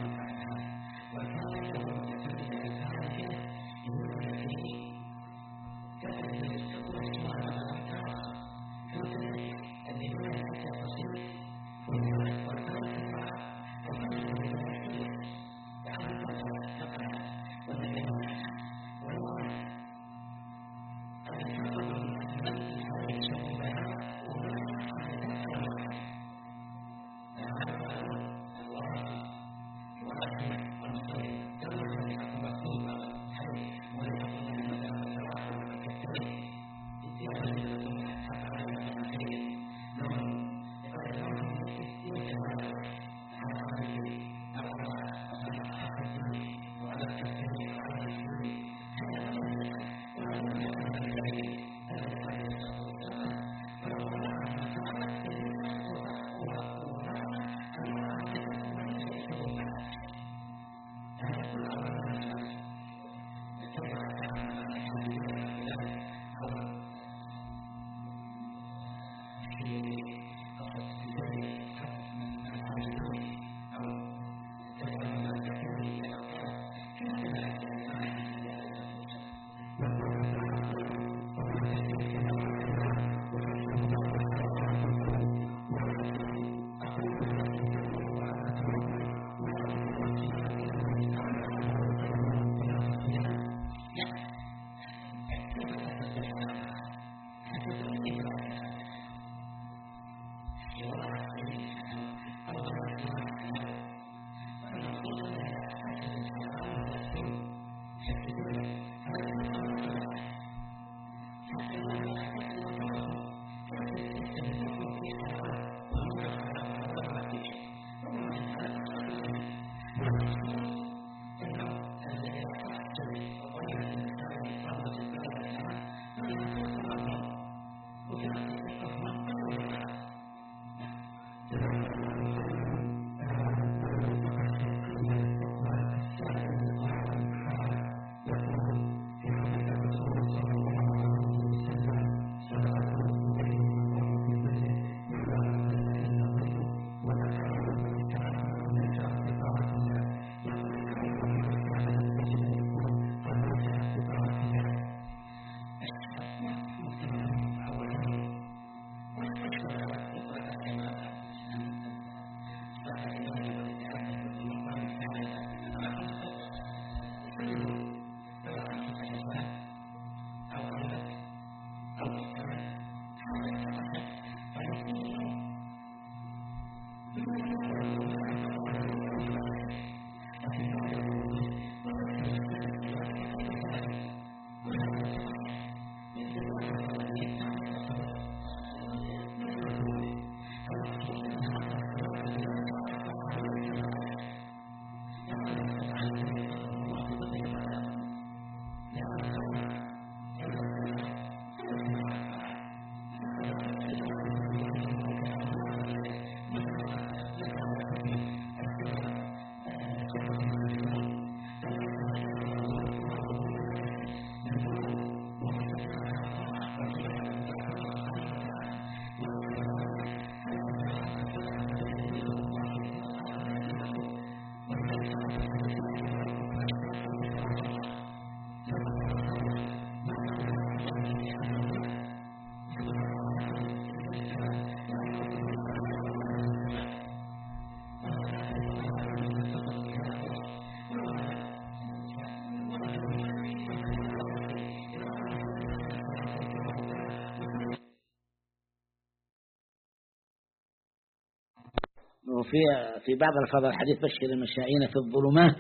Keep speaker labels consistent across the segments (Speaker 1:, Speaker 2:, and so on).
Speaker 1: وفي بعض الألفاظ الحديث بشر المشائين في الظلمات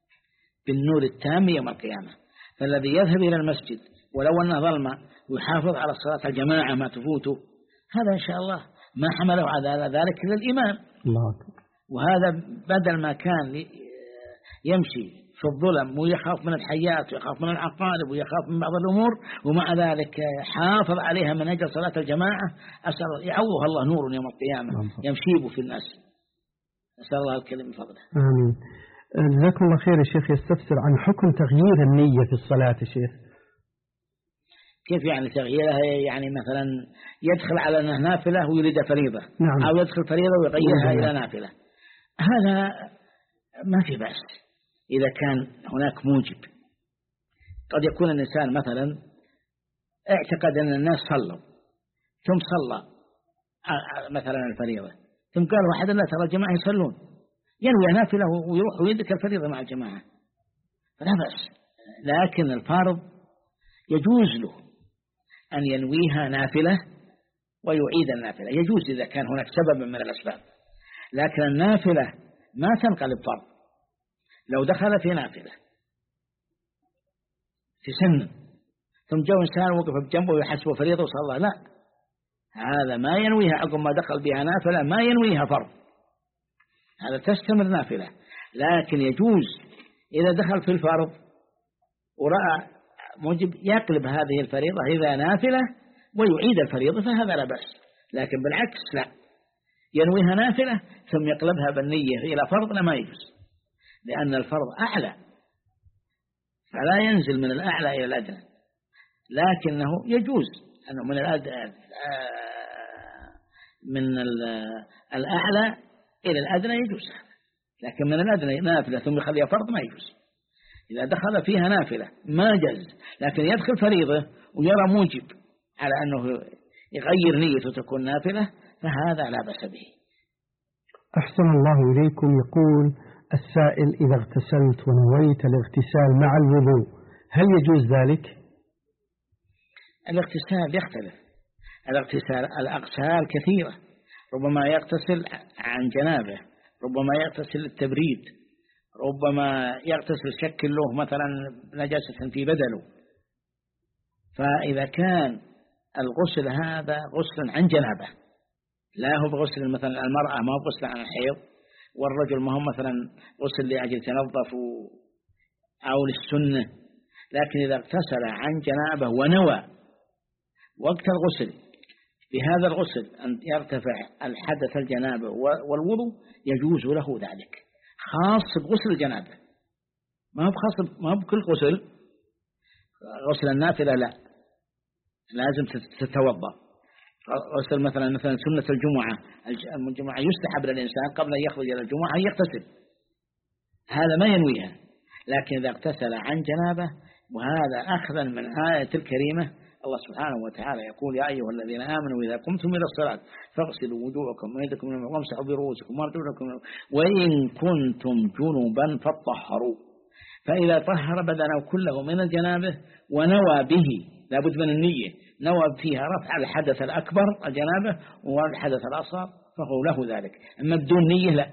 Speaker 1: بالنور التام يوم القيامة. فالذي يذهب إلى المسجد ولو أنه ظلمة ويحافظ على صلاة الجماعة ما تفوته، هذا إن شاء الله ما حمله على ذلك إلا الإيمان. وهذا بدل ما كان يمشي في الظلم ويخاف من الحيات ويخاف من العقارب ويخاف من بعض الأمور، ومع ذلك حافظ عليها من أجل صلاة الجماعة، أسأل يعوضها الله نور يوم القيامة يمشيب في الناس. أسأل الله الكريم فضله.
Speaker 2: آمين. جزاكم الله خير. الشيخ يستفسر عن حكم تغيير النية في الصلاة. الشيخ
Speaker 1: كيف يعني تغييرها؟ يعني مثلا يدخل على أنها نافلة ويريد فريضة، أو يدخل فريضة ويغيرها إلى نافلة. هذا ما في بأس إذا كان هناك موجب. قد يكون الإنسان مثلا اعتقد أن الناس صلوا ثم صلى مثلا الفريضة، ثم قال واحد لا ترى الجماعة يصلون، ينوي نافلة ويروح ويدرك الفريضة مع الجماعة فلا بأس. لكن الفارض يجوز له أن ينويها نافلة ويعيد النافلة، يجوز إذا كان هناك سبب من الأسباب. لكن النافلة ما تنقلب فرض. لو دخل في نافلة في سن ثم جاء إنسان وقف بجنبه ويحسبه فريضة وصلى، لا، هذا ما ينويها عقب ما دخل بها نافلة، ما ينويها فرض، هذا تستمر نافلة. لكن يجوز إذا دخل في الفرض ورأى موجب يقلب هذه الفريضة إذا نافلة ويعيد الفريضة، فهذا لا بأس. لكن بالعكس لا، ينويها نافلة ثم يقلبها بالنية إلى فرض، لا، ما يجوز، لأن الفرض أعلى فلا ينزل من الأعلى إلى الأدنى. لكنه يجوز أنه من الأعلى إلى الأدنى يجوز، لكن من الأدنى نافلة ثم يخليها فرض ما يجوز. إذا دخل فيها نافلة ما جاز، لكن يدخل فريضة ويرى موجب على أنه يغير نيته تكون نافلة، فهذا لا بأس به.
Speaker 2: أحسن الله إليكم. يقول السائل: إذا اغتسلت ونويت الاغتسال مع الوضوء هل يجوز ذلك؟
Speaker 1: الاغتسال يختلف. الأغسال كثيرة، ربما يغتسل عن جنابه، ربما يغتسل للتبريد، ربما يغتسل شك له مثلا نجاسة في بدنه. فإذا كان الغسل هذا غسل عن جنابه، لا هو بغسل مثلا المرأة، ما هو غسل عن الحيض، والرجل ما هو مثلا غسل لأجل تنظف أو للسنة. لكن إذا اغتسل عن جنابه ونوى وقت الغسل بهذا الغسل أن يرتفع الحدث الجنابه والوضوء، يجوز له ذلك، خاص بغسل الجنابه، ما هو خاص، ما هو بكل غسل. غسل النافلة لا، لازم تتوضأ. غسل مثلا سنة الجمعة يستحب للإنسان قبل أن يخرج إلى الجمعة أن يغتسل، هذا ما ينويها. لكن إذا اغتسل عن جنابه، وهذا أخذا من آية الكريمة، الله سبحانه وتعالى يقول: يا أيها الذين آمنوا إذا قمتم إلى الصلاة فاغسلوا وجوهكم وأيديكم وامسحوا برؤوسكم وأرجلكم وإن كنتم جنبا فطهروا. فإذا طهر بدنه كله من الجنابه ونوى به، لابد من النية، نوى فيها رفع الحدث الأكبر الجنابه والحدث الأصغر، فهو له ذلك. أما بدون نية لا.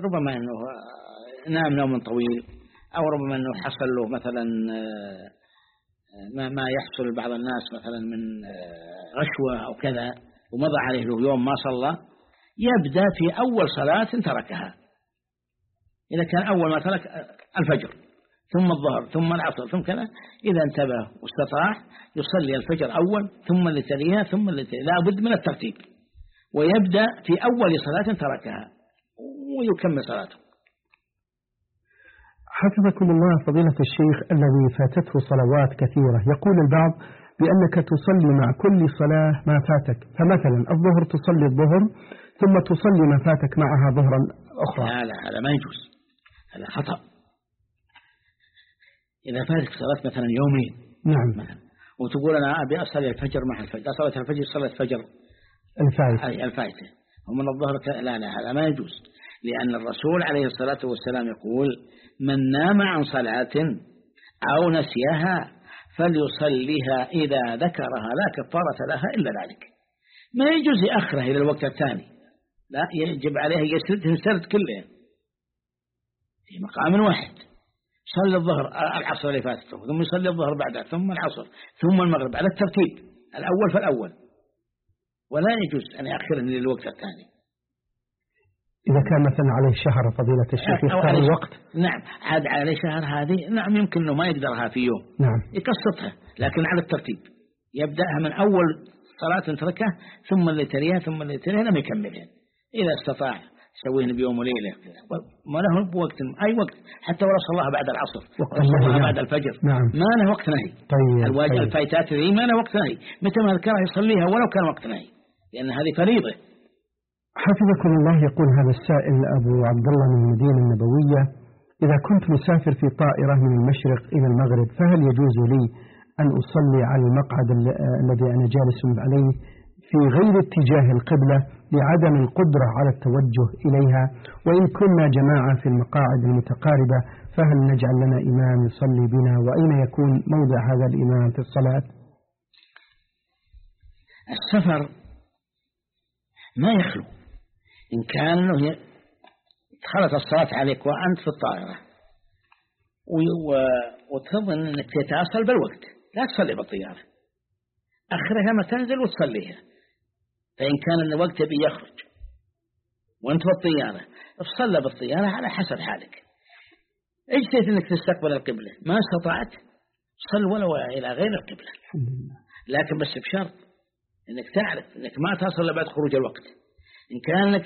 Speaker 1: ربما أنه نام نوم طويل، أو ربما أنه حصل له مثلا ما يحصل بعض الناس مثلا من رشوة أو كذا، ومضى عليه له يوم ما صلى، يبدأ في أول صلاة تركها. إذا كان أول ما ترك الفجر ثم الظهر ثم العصر ثم كذا، إذا انتبه واستطاع يصلي الفجر أول ثم اللي تليها ثم اللي تليها، لا بد من الترتيب، ويبدأ في أول صلاة تركها ويكمل صلاته.
Speaker 2: حفظكم الله فضيلة الشيخ، الذي فاتته صلوات كثيرة، يقول البعض بأنك تصلي مع كل صلاة ما فاتك، فمثلا الظهر تصلي الظهر ثم تصلي ما فاتك معها ظهرا أخرى.
Speaker 1: لا هذا ما يجوز، هذا خطأ. إذا فاتك صلاة مثلا يومين مثلا، وتقول أنا أبي أصلي الفجر مع الفجر، صلاة الفجر صلاة الفجر الفائتة ومن الظهر، لا هذا ما يجوز، لأن الرسول عليه الصلاة والسلام يقول: من نام عن صلاة أو نسيها فليصليها إذا ذكرها لا كفارة لها إلا ذلك. ما يجوز يأخره إلى الوقت الثاني، لا، يجب عليه يسرد كله في مقام واحد. صلي الظهر العصر اللي فاتته، ثم يصلي الظهر بعدها، ثم العصر، ثم المغرب، على الترتيب الأول فالأول، ولا يجوز أن يأخرني للوقت الثاني.
Speaker 2: إذا كان مثلا عليه شهر فضيلة الشيخ يختار الوقت،
Speaker 1: نعم، عاد عليه شهر، هذه نعم يمكن أنه ما يقدرها في يوم،
Speaker 2: نعم،
Speaker 1: يقسطها، لكن على الترتيب يبدأها من أول صلاة تركها ثم اللي تليها ثم اللي تليها لم يكملها. إذا استطاع يسويهن بيوم وليلة، ما له بوقت، أي وقت، حتى ولو صلاها بعد العصر، صلاها بعد الفجر،
Speaker 2: نعم،
Speaker 1: ما له وقت نهي. الواجب الفايتات ذي ما له وقت نهي، متى ما ذكرها يصليها ولو كان وقت نهي، لأن هذه فريضة.
Speaker 2: حفظكم الله، يقول هذا السائل أبو عبد الله من المدينة النبوية: إذا كنت مسافر في طائرة من المشرق إلى المغرب، فهل يجوز لي أن أصلي على المقعد الذي أنا جالس عليه في غير اتجاه القبلة لعدم القدرة على التوجه إليها؟ وإن كنا جماعة في المقاعد المتقاربة فهل نجعل لنا إمام يصلي بنا؟ وأين يكون موضع هذا الإمام في الصلاة؟
Speaker 1: السفر ما يخلو، إن كان دخلت الصلاة عليك وأنت في الطائرة وتظن أنك تتصل بالوقت، لا تصلي بالطيارة، أخرها ما تنزل وتصليها. فإن كان الوقت بيخرج وأنت بالطيارة، تصلى بالطيارة على حسب حالك. اجتهد أنك تستقبل القبلة، ما استطعت صل ولو إلى غير القبلة، لكن بس بشرط أنك تعرف أنك ما تصل بعد خروج الوقت. إن كان أنك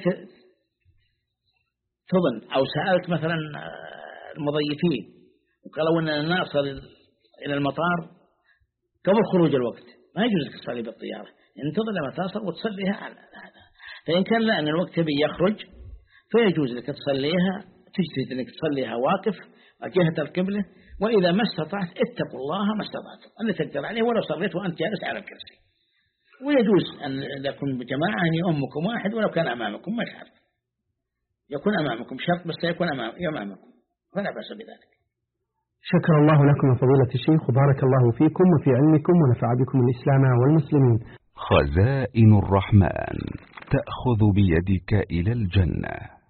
Speaker 1: تظن أو سألت مثلا المضيفين وقالوا أننا نصل إلى المطار قبل خروج الوقت، ما يجوز لك تصلي بالطيارة، انتظر لما تصل وتصليها على هذا. فإن كان لا أن الوقت بيخرج فيجوز لك تصليها، تجتهد أنك تصليها واقف جهة القبلة، وإذا ما استطعت اتقوا الله ما استطعتم أن تقدر عليه ولو صليت وأنت جالس على الكرسي. ويجوز أن يكون بجماعة أن يؤمكم واحد ولو كان أمامكم، ما شرط يكون أمامكم، شرط بس يكون أمامكم، فلا بأس بذلك.
Speaker 2: شكر الله لكم فضيلة الشيخ، وبارك الله فيكم وفي علمكم، ونفع بكم الإسلام والمسلمين.
Speaker 3: خزائن الرحمن تأخذ بيدك إلى الجنة.